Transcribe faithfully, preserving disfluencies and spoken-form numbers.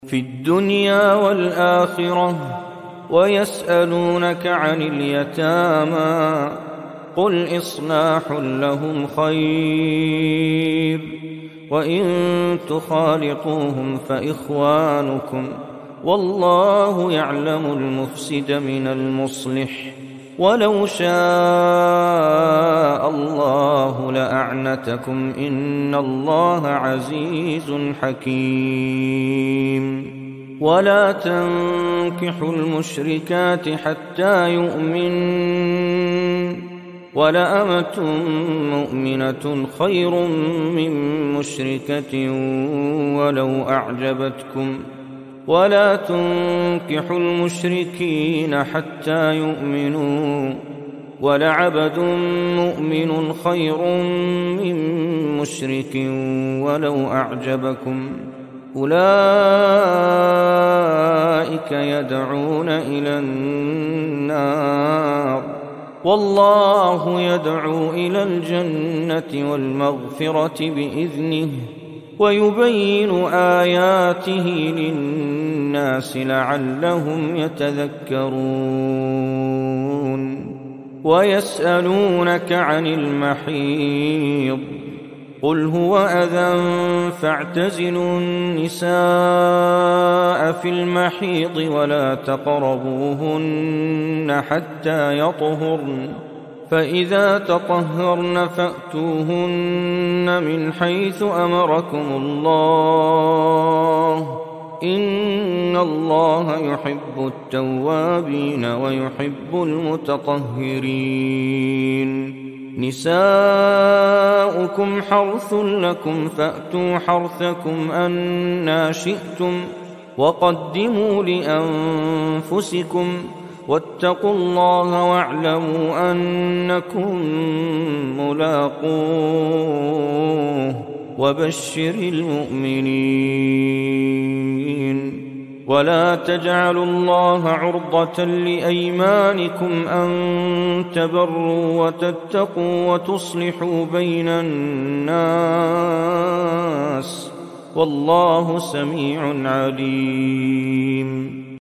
في الدنيا والآخرة ويسألونك عن اليتامى قل إصلاح لهم خير وإن تخالطوهم فإخوانكم والله يعلم المفسد من المصلح ولو شاء الله لأعنتكم إن الله عزيز حكيم. ولا تنكحوا المشركات حتى يؤمنن ولأمة مؤمنة خير من مشركة ولو أعجبتكم ولا تنكحوا المشركين حتى يؤمنوا ولعبد مؤمن خير من مشرك ولو أعجبكم أولئك يدعون إلى النار والله يدعو إلى الجنة والمغفرة بإذنه ويبين آياته للناس لعلهم يتذكرون. ويسألونك عن المحيض قل هو أذى فاعتزلوا النساء في المحيض ولا تقربوهن حتى يطهرن فإذا تطهرن فأتوهن من حيث أمركم الله إن الله يحب التوابين ويحب المتطهرين. نساؤكم حرث لكم فأتوا حرثكم أنى شئتم وقدموا لأنفسكم واتقوا الله واعلموا أنكم ملاقوه وبشر المؤمنين. ولا تجعلوا الله عرضة لأيمانكم أن تبروا وتتقوا وتصلحوا بين الناس والله سميع عليم.